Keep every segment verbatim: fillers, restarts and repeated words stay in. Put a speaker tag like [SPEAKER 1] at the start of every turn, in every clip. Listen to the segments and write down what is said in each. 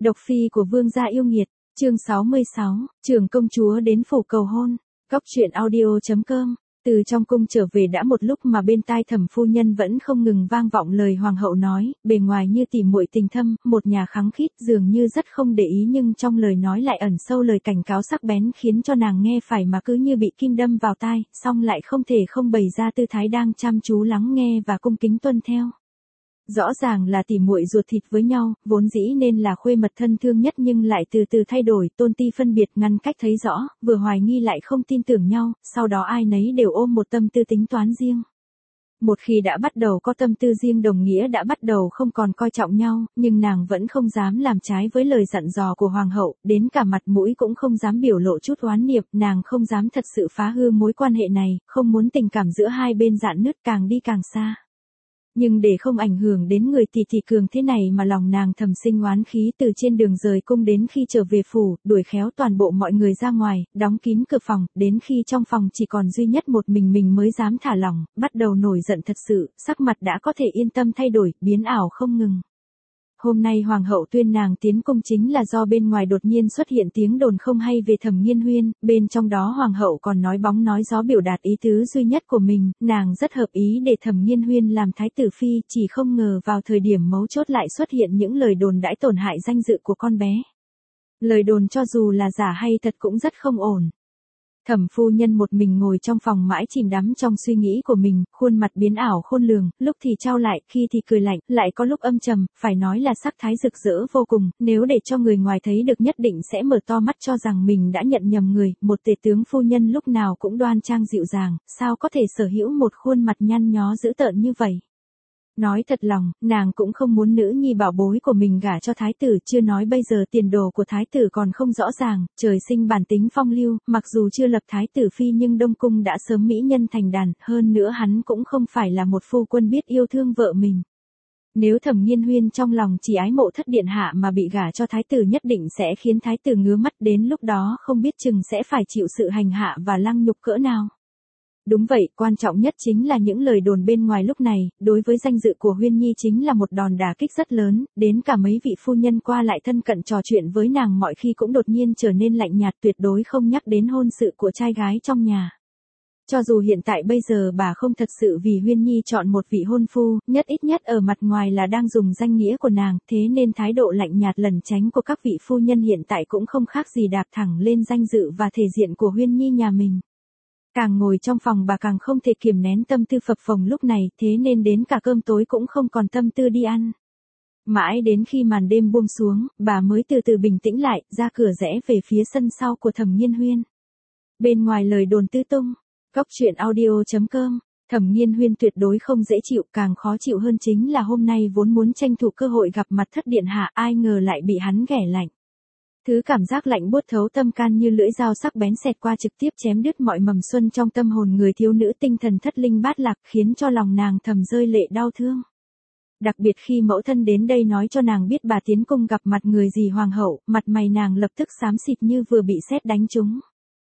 [SPEAKER 1] Độc phi của vương gia yêu nghiệt, chương sáu mươi sáu, trưởng công chúa đến phủ cầu hôn, Cóc truyện audio chấm com. Từ trong cung trở về đã một lúc mà bên tai Thẩm phu nhân vẫn không ngừng vang vọng lời hoàng hậu nói, bề ngoài như tỉ muội tình thâm, một nhà khắng khít, dường như rất không để ý nhưng trong lời nói lại ẩn sâu lời cảnh cáo sắc bén khiến cho nàng nghe phải mà cứ như bị kim đâm vào tai, song lại không thể không bày ra tư thái đang chăm chú lắng nghe và cung kính tuân theo. Rõ ràng là tỉ muội ruột thịt với nhau, vốn dĩ nên là khuê mật thân thương nhất nhưng lại từ từ thay đổi, tôn ti phân biệt, ngăn cách thấy rõ, vừa hoài nghi lại không tin tưởng nhau, sau đó ai nấy đều ôm một tâm tư tính toán riêng. Một khi đã bắt đầu có tâm tư riêng đồng nghĩa đã bắt đầu không còn coi trọng nhau, nhưng nàng vẫn không dám làm trái với lời dặn dò của hoàng hậu, đến cả mặt mũi cũng không dám biểu lộ chút oán niệm, nàng không dám thật sự phá hư mối quan hệ này, không muốn tình cảm giữa hai bên rạn nứt càng đi càng xa. Nhưng để không ảnh hưởng đến người tỷ tỷ cường thế này mà lòng nàng thầm sinh oán khí từ trên đường rời cung đến khi trở về phủ, đuổi khéo toàn bộ mọi người ra ngoài, đóng kín cửa phòng, đến khi trong phòng chỉ còn duy nhất một mình mình mới dám thả lỏng, bắt đầu nổi giận thật sự, sắc mặt đã có thể yên tâm thay đổi, biến ảo không ngừng. Hôm nay hoàng hậu tuyên nàng tiến cung chính là do bên ngoài đột nhiên xuất hiện tiếng đồn không hay về Thẩm Nghiên Huyên, bên trong đó hoàng hậu còn nói bóng nói gió biểu đạt ý tứ duy nhất của mình, nàng rất hợp ý để Thẩm Nghiên Huyên làm thái tử phi, chỉ không ngờ vào thời điểm mấu chốt lại xuất hiện những lời đồn đãi tổn hại danh dự của con bé. Lời đồn cho dù là giả hay thật cũng rất không ổn. Thẩm phu nhân một mình ngồi trong phòng mãi chìm đắm trong suy nghĩ của mình, khuôn mặt biến ảo khôn lường, lúc thì trao lại, khi thì cười lạnh, lại có lúc âm trầm, phải nói là sắc thái rực rỡ vô cùng, nếu để cho người ngoài thấy được nhất định sẽ mở to mắt cho rằng mình đã nhận nhầm người, một tể tướng phu nhân lúc nào cũng đoan trang dịu dàng, sao có thể sở hữu một khuôn mặt nhăn nhó dữ tợn như vậy. Nói thật lòng, nàng cũng không muốn nữ nhi bảo bối của mình gả cho thái tử, chưa nói bây giờ tiền đồ của thái tử còn không rõ ràng, trời sinh bản tính phong lưu, mặc dù chưa lập thái tử phi nhưng Đông Cung đã sớm mỹ nhân thành đàn, hơn nữa hắn cũng không phải là một phu quân biết yêu thương vợ mình. Nếu Thẩm Nghiên Huyên trong lòng chỉ ái mộ thất điện hạ mà bị gả cho thái tử nhất định sẽ khiến thái tử ngứa mắt, đến lúc đó không biết chừng sẽ phải chịu sự hành hạ và lăng nhục cỡ nào. Đúng vậy, quan trọng nhất chính là những lời đồn bên ngoài lúc này, đối với danh dự của Huyên Nhi chính là một đòn đả kích rất lớn, đến cả mấy vị phu nhân qua lại thân cận trò chuyện với nàng mọi khi cũng đột nhiên trở nên lạnh nhạt, tuyệt đối không nhắc đến hôn sự của trai gái trong nhà. Cho dù hiện tại bây giờ bà không thật sự vì Huyên Nhi chọn một vị hôn phu, nhất ít nhất ở mặt ngoài là đang dùng danh nghĩa của nàng, thế nên thái độ lạnh nhạt lẩn tránh của các vị phu nhân hiện tại cũng không khác gì đạp thẳng lên danh dự và thể diện của Huyên Nhi nhà mình. Càng ngồi trong phòng bà càng không thể kiềm nén tâm tư phập phồng lúc này, thế nên đến cả cơm tối cũng không còn tâm tư đi ăn. Mãi đến khi màn đêm buông xuống, bà mới từ từ bình tĩnh lại, ra cửa rẽ về phía sân sau của Thẩm Nghiên Huyên. Bên ngoài lời đồn tứ tung, Cóc truyện audio chấm com, Thẩm Nghiên Huyên tuyệt đối không dễ chịu, càng khó chịu hơn chính là hôm nay vốn muốn tranh thủ cơ hội gặp mặt thất điện hạ, ai ngờ lại bị hắn ghẻ lạnh. Thứ cảm giác lạnh buốt thấu tâm can như lưỡi dao sắc bén xẹt qua trực tiếp chém đứt mọi mầm xuân trong tâm hồn người thiếu nữ tinh thần thất linh bát lạc, khiến cho lòng nàng thầm rơi lệ đau thương. Đặc biệt khi mẫu thân đến đây nói cho nàng biết bà tiến cung gặp mặt người gì hoàng hậu, mặt mày nàng lập tức xám xịt như vừa bị sét đánh trúng.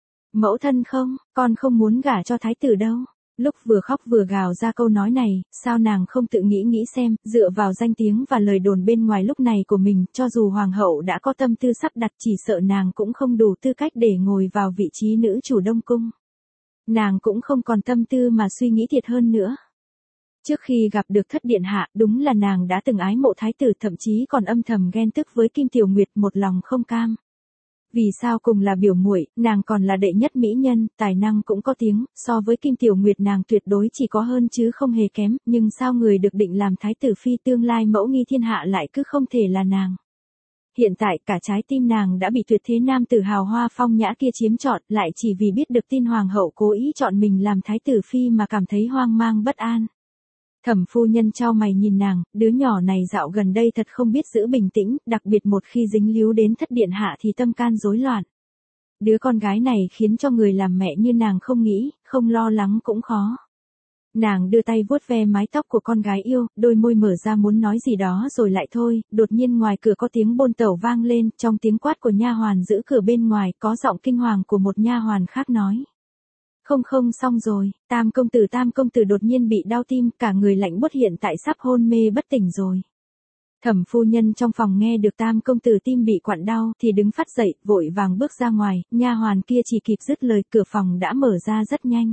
[SPEAKER 1] Mẫu thân không, con không muốn gả cho thái tử đâu. Lúc vừa khóc vừa gào ra câu nói này, sao nàng không tự nghĩ nghĩ xem, dựa vào danh tiếng và lời đồn bên ngoài lúc này của mình, cho dù hoàng hậu đã có tâm tư sắp đặt chỉ sợ nàng cũng không đủ tư cách để ngồi vào vị trí nữ chủ Đông Cung. Nàng cũng không còn tâm tư mà suy nghĩ thiệt hơn nữa. Trước khi gặp được thất điện hạ, đúng là nàng đã từng ái mộ thái tử, thậm chí còn âm thầm ghen tức với Kim Tiểu Nguyệt, một lòng không cam. Vì sao cùng là biểu muội, nàng còn là đệ nhất mỹ nhân, tài năng cũng có tiếng, so với Kim Tiểu Nguyệt nàng tuyệt đối chỉ có hơn chứ không hề kém, nhưng sao người được định làm thái tử phi tương lai mẫu nghi thiên hạ lại cứ không thể là nàng. Hiện tại cả trái tim nàng đã bị tuyệt thế nam tử hào hoa phong nhã kia chiếm trọn, lại chỉ vì biết được tin hoàng hậu cố ý chọn mình làm thái tử phi mà cảm thấy hoang mang bất an. Thẩm phu nhân chau mày nhìn nàng, đứa nhỏ này dạo gần đây thật không biết giữ bình tĩnh, đặc biệt một khi dính líu đến thất điện hạ thì tâm can rối loạn. Đứa con gái này khiến cho người làm mẹ như nàng không nghĩ, không lo lắng cũng khó. Nàng đưa tay vuốt ve mái tóc của con gái yêu, đôi môi mở ra muốn nói gì đó rồi lại thôi, đột nhiên ngoài cửa có tiếng bôn tẩu vang lên, trong tiếng quát của nha hoàn giữ cửa bên ngoài, có giọng kinh hoàng của một nha hoàn khác nói. Không không xong rồi, tam công tử tam công tử đột nhiên bị đau tim, cả người lạnh buốt hiện tại sắp hôn mê bất tỉnh rồi. Thẩm phu nhân trong phòng nghe được tam công tử tim bị quặn đau thì đứng phát dậy, vội vàng bước ra ngoài, nha hoàn kia chỉ kịp dứt lời cửa phòng đã mở ra rất nhanh.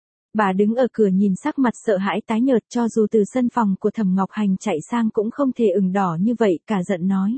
[SPEAKER 1] Bà đứng ở cửa nhìn sắc mặt sợ hãi tái nhợt, cho dù từ sân phòng của Thẩm Ngọc Hành chạy sang cũng không thể ửng đỏ như vậy, cả giận nói.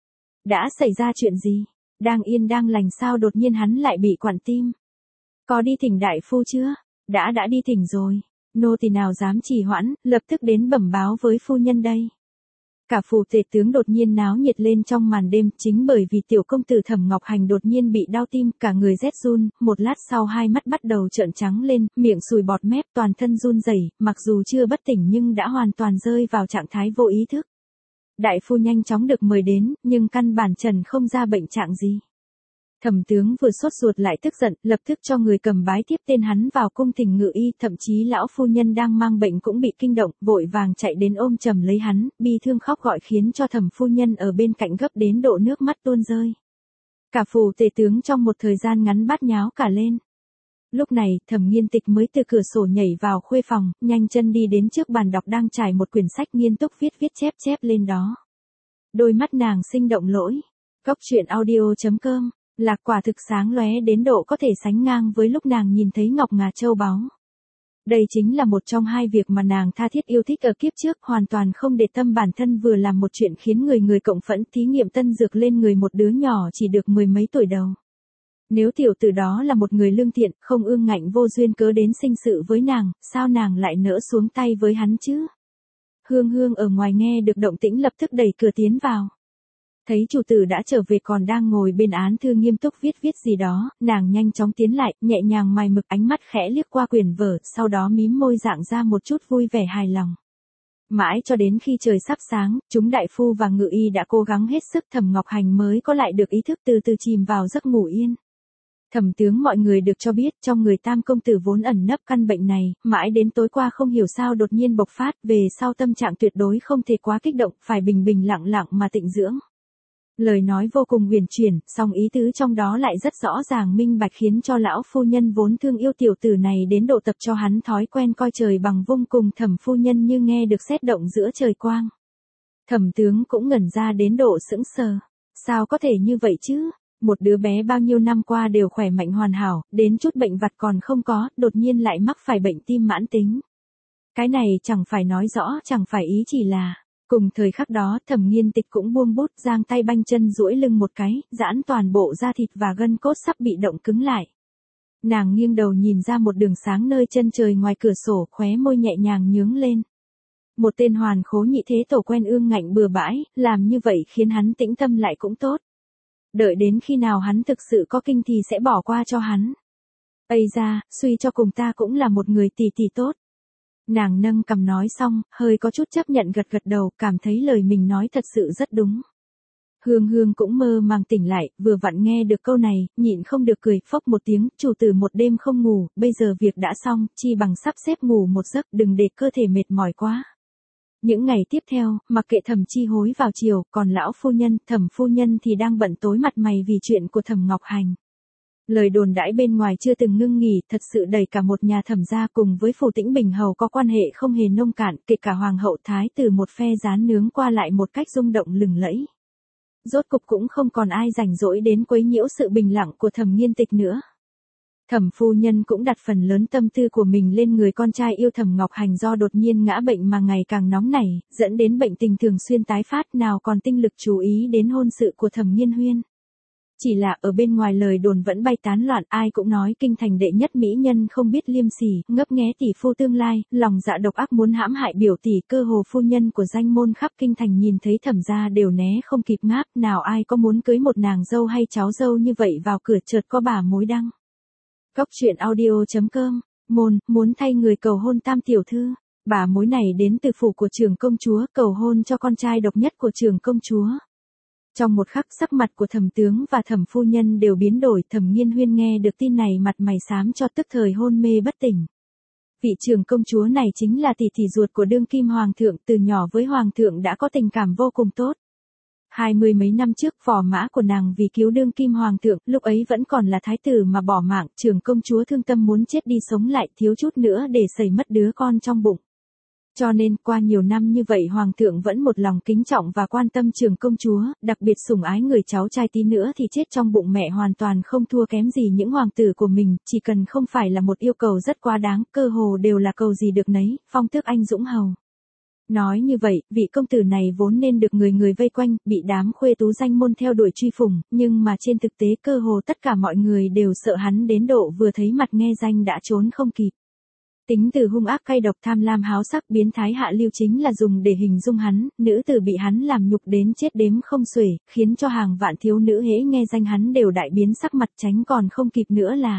[SPEAKER 1] Đã xảy ra chuyện gì? Đang yên đang lành sao đột nhiên hắn lại bị quặn tim? Có đi thỉnh đại phu chưa? Đã đã đi thỉnh rồi. Nô tỳ nào dám trì hoãn, lập tức đến bẩm báo với phu nhân đây. Cả phủ tể tướng đột nhiên náo nhiệt lên trong màn đêm, chính bởi vì tiểu công tử Thẩm Ngọc Hành đột nhiên bị đau tim, cả người rét run, một lát sau hai mắt bắt đầu trợn trắng lên, miệng sùi bọt mép, toàn thân run rẩy, mặc dù chưa bất tỉnh nhưng đã hoàn toàn rơi vào trạng thái vô ý thức. Đại phu nhanh chóng được mời đến, nhưng căn bản trần không ra bệnh trạng gì. Thẩm tướng vừa sốt ruột lại tức giận, lập tức cho người cầm bái tiếp tên hắn vào cung thỉnh ngự y, thậm chí lão phu nhân đang mang bệnh cũng bị kinh động, vội vàng chạy đến ôm chầm lấy hắn, bi thương khóc gọi khiến cho thẩm phu nhân ở bên cạnh gấp đến độ nước mắt tuôn rơi. Cả phủ tể tướng trong một thời gian ngắn bát nháo cả lên. Lúc này, Thẩm Nghiên Tịch mới từ cửa sổ nhảy vào khuê phòng, nhanh chân đi đến trước bàn đọc đang trải một quyển sách nghiêm túc viết viết chép chép lên đó. Đôi mắt nàng sinh động lỗi. Cốc truyện audio chấm com Lạc quả thực sáng lóe đến độ có thể sánh ngang với lúc nàng nhìn thấy ngọc ngà châu báu. Đây chính là một trong hai việc mà nàng tha thiết yêu thích ở kiếp trước, hoàn toàn không để tâm bản thân vừa làm một chuyện khiến người người cộng phẫn, thí nghiệm tân dược lên người một đứa nhỏ chỉ được mười mấy tuổi đầu. Nếu tiểu tử đó là một người lương thiện, không ương ngạnh vô duyên cớ đến sinh sự với nàng, sao nàng lại nỡ xuống tay với hắn chứ? Hương Hương ở ngoài nghe được động tĩnh lập tức đẩy cửa tiến vào. Thấy chủ tử đã trở về còn đang ngồi bên án thư nghiêm túc viết viết gì đó, nàng nhanh chóng tiến lại, nhẹ nhàng mài mực, ánh mắt khẽ liếc qua quyển vở, sau đó mím môi dạng ra một chút vui vẻ hài lòng. Mãi cho đến khi trời sắp sáng, chúng đại phu và ngự y đã cố gắng hết sức, Thẩm Ngọc Hành mới có lại được ý thức, từ từ chìm vào giấc ngủ yên. Thẩm tướng mọi người được cho biết trong người tam công tử vốn ẩn nấp căn bệnh này, mãi đến tối qua không hiểu sao đột nhiên bộc phát, về sau tâm trạng tuyệt đối không thể quá kích động, phải bình bình lặng lặng mà tịnh dưỡng. Lời nói vô cùng huyền chuyển, song ý tứ trong đó lại rất rõ ràng minh bạch, khiến cho lão phu nhân vốn thương yêu tiểu tử này đến độ tập cho hắn thói quen coi trời bằng vung, cùng Thẩm phu nhân như nghe được sét động giữa trời quang. Thẩm tướng cũng ngẩn ra đến độ sững sờ. Sao có thể như vậy chứ? Một đứa bé bao nhiêu năm qua đều khỏe mạnh hoàn hảo, đến chút bệnh vặt còn không có, đột nhiên lại mắc phải bệnh tim mãn tính. Cái này chẳng phải nói rõ, chẳng phải ý chỉ là. Cùng thời khắc đó, Thẩm Nghiên Tịch cũng buông bút, giang tay banh chân duỗi lưng một cái, giãn toàn bộ da thịt và gân cốt sắp bị động cứng lại. Nàng nghiêng đầu nhìn ra một đường sáng nơi chân trời ngoài cửa sổ, khóe môi nhẹ nhàng nhướng lên. Một tên hoàn khố nhị thế tổ quen ương ngạnh bừa bãi, làm như vậy khiến hắn tĩnh tâm lại cũng tốt. Đợi đến khi nào hắn thực sự có kinh thì sẽ bỏ qua cho hắn. Ây da, suy cho cùng ta cũng là một người tỷ tỷ tốt. Nàng nâng cằm nói xong, hơi có chút chấp nhận gật gật đầu, cảm thấy lời mình nói thật sự rất đúng. Hương Hương cũng mơ màng tỉnh lại, vừa vặn nghe được câu này, nhịn không được cười phốc một tiếng, chủ tử một đêm không ngủ, bây giờ việc đã xong, chi bằng sắp xếp ngủ một giấc, đừng để cơ thể mệt mỏi quá. Những ngày tiếp theo, mặc kệ Thẩm Chi Hối vào chiều, còn lão phu nhân, Thẩm phu nhân thì đang bận tối mặt mày vì chuyện của Thẩm Ngọc Hành. Lời đồn đãi bên ngoài chưa từng ngưng nghỉ, thật sự đẩy cả một nhà Thẩm gia cùng với phủ Tĩnh Bình hầu có quan hệ không hề nông cạn, kể cả hoàng hậu thái tử một phe rán nướng qua lại một cách rung động lừng lẫy. Rốt cục cũng không còn ai rảnh rỗi đến quấy nhiễu sự bình lặng của Thẩm Nghiên Tịch nữa. Thẩm phu nhân cũng đặt phần lớn tâm tư của mình lên người con trai yêu Thẩm Ngọc Hành, do đột nhiên ngã bệnh mà ngày càng nóng nảy, dẫn đến bệnh tình thường xuyên tái phát, nào còn tinh lực chú ý đến hôn sự của Thẩm Nghiên Huyên. Chỉ là ở bên ngoài lời đồn vẫn bay tán loạn, ai cũng nói kinh thành đệ nhất mỹ nhân không biết liêm sỉ, ngấp nghé tỷ phu tương lai, lòng dạ độc ác muốn hãm hại biểu tỷ, cơ hồ phu nhân của danh môn khắp kinh thành nhìn thấy Thẩm gia đều né không kịp ngáp, nào ai có muốn cưới một nàng dâu hay cháu dâu như vậy vào cửa, chợt có bà mối đăng. Cốc truyện audio chấm com, môn, muốn thay người cầu hôn tam tiểu thư. Bà mối này đến từ phủ của trưởng công chúa, cầu hôn cho con trai độc nhất của trưởng công chúa. Trong một khắc, sắc mặt của Thẩm tướng và Thẩm phu nhân đều biến đổi, Thẩm Nghiên Huyên nghe được tin này mặt mày xám cho, tức thời hôn mê bất tỉnh. Vị trưởng công chúa này chính là tỷ tỷ ruột của đương kim hoàng thượng, từ nhỏ với hoàng thượng đã có tình cảm vô cùng tốt. Hai mươi mấy năm trước, phò mã của nàng vì cứu đương kim hoàng thượng, lúc ấy vẫn còn là thái tử mà bỏ mạng, trưởng công chúa thương tâm muốn chết đi sống lại, thiếu chút nữa để xảy mất đứa con trong bụng. Cho nên qua nhiều năm như vậy hoàng thượng vẫn một lòng kính trọng và quan tâm trưởng công chúa, đặc biệt sủng ái người cháu trai tí nữa thì chết trong bụng mẹ hoàn toàn không thua kém gì những hoàng tử của mình, chỉ cần không phải là một yêu cầu rất quá đáng, cơ hồ đều là cầu gì được nấy, phong tước anh dũng hầu. Nói như vậy, vị công tử này vốn nên được người người vây quanh, bị đám khuê tú danh môn theo đuổi truy phủng, nhưng mà trên thực tế cơ hồ tất cả mọi người đều sợ hắn đến độ vừa thấy mặt nghe danh đã trốn không kịp. Tính từ hung ác cay độc tham lam háo sắc biến thái hạ lưu chính là dùng để hình dung hắn, nữ tử bị hắn làm nhục đến chết đếm không xuể, khiến cho hàng vạn thiếu nữ hễ nghe danh hắn đều đại biến sắc mặt tránh còn không kịp nữa là.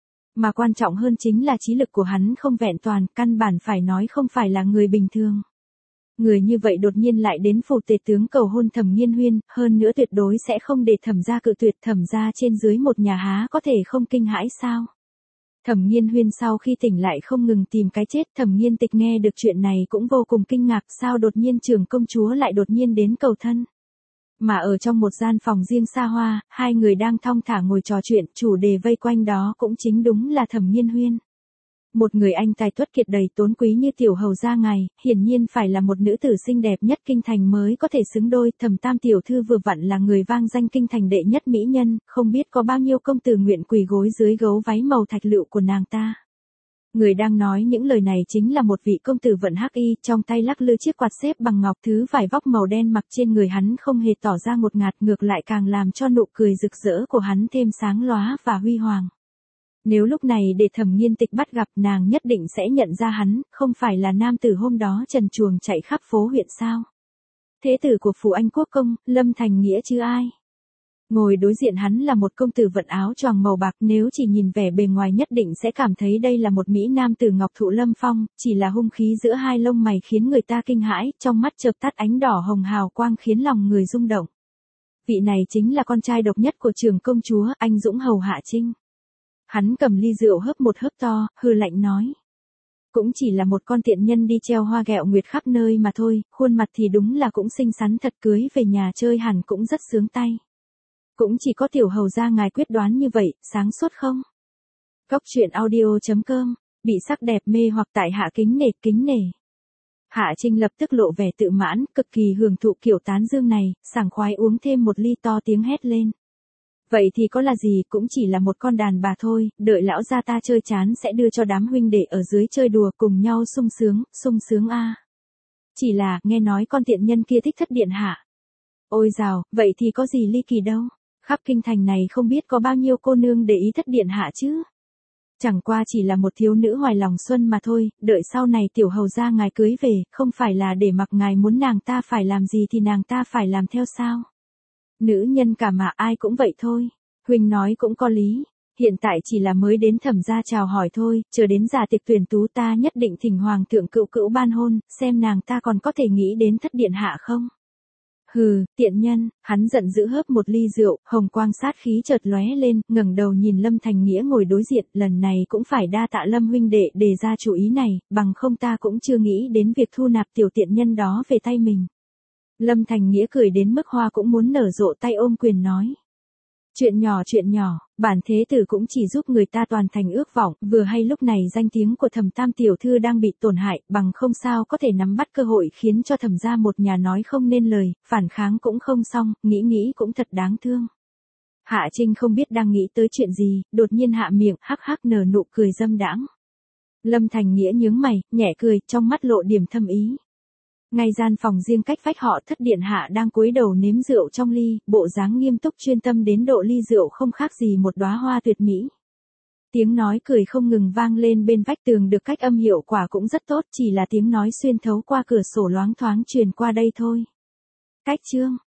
[SPEAKER 1] Mà quan trọng hơn chính là trí lực của hắn không vẹn toàn, căn bản phải nói không phải là người bình thường. Người như vậy đột nhiên lại đến phủ tề tướng cầu hôn Thẩm Nghiên Huyên, hơn nữa tuyệt đối sẽ không để Thẩm gia cự tuyệt, Thẩm gia trên dưới một nhà há có thể không kinh hãi sao? Thẩm Nghiên Huyên sau khi tỉnh lại không ngừng tìm cái chết, Thẩm Nghiên Tịch nghe được chuyện này cũng vô cùng kinh ngạc, sao đột nhiên trưởng công chúa lại đột nhiên đến cầu thân. Mà ở trong một gian phòng riêng xa hoa, hai người đang thong thả ngồi trò chuyện, chủ đề vây quanh đó cũng chính đúng là Thẩm Nghiên Huyên. Một người anh tài tuất kiệt đầy tốn quý như tiểu hầu gia ngài, hiển nhiên phải là một nữ tử xinh đẹp nhất kinh thành mới có thể xứng đôi, Thẩm Tam tiểu thư vừa vặn là người vang danh kinh thành đệ nhất mỹ nhân, không biết có bao nhiêu công tử nguyện quỳ gối dưới gấu váy màu thạch lựu của nàng ta. Người đang nói những lời này chính là một vị công tử vận hắc y, trong tay lắc lư chiếc quạt xếp bằng ngọc, thứ vải vóc màu đen mặc trên người hắn không hề tỏ ra ngột ngạt, ngược lại càng làm cho nụ cười rực rỡ của hắn thêm sáng lóa và huy hoàng. Nếu lúc này để Thẩm Nghiên Tịch bắt gặp, nàng nhất định sẽ nhận ra hắn, không phải là nam tử hôm đó trần truồng chạy khắp phố huyện sao. Thế tử của phủ Anh Quốc công, Lâm Thành Nghĩa chứ ai. Ngồi đối diện hắn là một công tử vận áo choàng màu bạc, nếu chỉ nhìn vẻ bề ngoài nhất định sẽ cảm thấy đây là một mỹ nam tử ngọc thụ lâm phong, chỉ là hung khí giữa hai lông mày khiến người ta kinh hãi, trong mắt chợp tắt ánh đỏ hồng hào quang khiến lòng người rung động. Vị này chính là con trai độc nhất của trưởng công chúa, anh dũng hầu Hạ Trinh. Hắn cầm ly rượu hớp một hớp to, hừ lạnh nói. Cũng chỉ là một con tiện nhân đi treo hoa ghẹo nguyệt khắp nơi mà thôi, khuôn mặt thì đúng là cũng xinh xắn thật, cưới về nhà chơi hẳn cũng rất sướng tay. Cũng chỉ có tiểu hầu gia ngài quyết đoán như vậy, sáng suốt không? Cốc truyện audio chấm com, bị sắc đẹp mê hoặc tại hạ kính nể, kính nể. Hạ Trinh lập tức lộ vẻ tự mãn, cực kỳ hưởng thụ kiểu tán dương này, sảng khoái uống thêm một ly to tiếng hét lên. Vậy thì có là gì, cũng chỉ là một con đàn bà thôi, đợi lão gia ta chơi chán sẽ đưa cho đám huynh đệ ở dưới chơi đùa cùng nhau sung sướng, sung sướng a. À. Chỉ là, nghe nói con tiện nhân kia thích thất điện hạ. Ôi dào, vậy thì có gì ly kỳ đâu. Khắp kinh thành này không biết có bao nhiêu cô nương để ý thất điện hạ chứ. Chẳng qua chỉ là một thiếu nữ hoài lòng xuân mà thôi, đợi sau này tiểu hầu gia ngài cưới về, không phải là để mặc ngài muốn nàng ta phải làm gì thì nàng ta phải làm theo sao. Nữ nhân cả mà ai cũng vậy thôi. Huynh nói cũng có lý. Hiện tại chỉ là mới đến Thẩm gia chào hỏi thôi, chờ đến giả tiệc tuyển tú ta nhất định thỉnh hoàng thượng cữu cữu ban hôn, xem nàng ta còn có thể nghĩ đến thất điện hạ không. Hừ, tiện nhân, hắn giận dữ hớp một ly rượu, hồng quang sát khí chợt lóe lên, ngẩng đầu nhìn Lâm Thành Nghĩa ngồi đối diện, lần này cũng phải đa tạ Lâm huynh đệ đề ra chủ ý này, bằng không ta cũng chưa nghĩ đến việc thu nạp tiểu tiện nhân đó về tay mình. Lâm Thành Nghĩa cười đến mức hoa cũng muốn nở rộ tay ôm quyền nói. Chuyện nhỏ chuyện nhỏ, bản thế tử cũng chỉ giúp người ta toàn thành ước vọng, vừa hay lúc này danh tiếng của Thẩm Tam tiểu thư đang bị tổn hại, bằng không sao có thể nắm bắt cơ hội khiến cho Thẩm gia một nhà nói không nên lời, phản kháng cũng không xong, nghĩ nghĩ cũng thật đáng thương. Hạ Trinh không biết đang nghĩ tới chuyện gì, đột nhiên hạ miệng, hắc hắc nở nụ cười dâm đãng. Lâm Thành Nghĩa nhướng mày, nhẹ cười, trong mắt lộ điểm thâm ý. Ngay gian phòng riêng cách vách họ thất điện hạ đang cúi đầu nếm rượu trong ly, bộ dáng nghiêm túc chuyên tâm đến độ ly rượu không khác gì một đóa hoa tuyệt mỹ. Tiếng nói cười không ngừng vang lên bên vách tường được cách âm hiệu quả cũng rất tốt, chỉ là tiếng nói xuyên thấu qua cửa sổ loáng thoáng truyền qua đây thôi. Cách chương,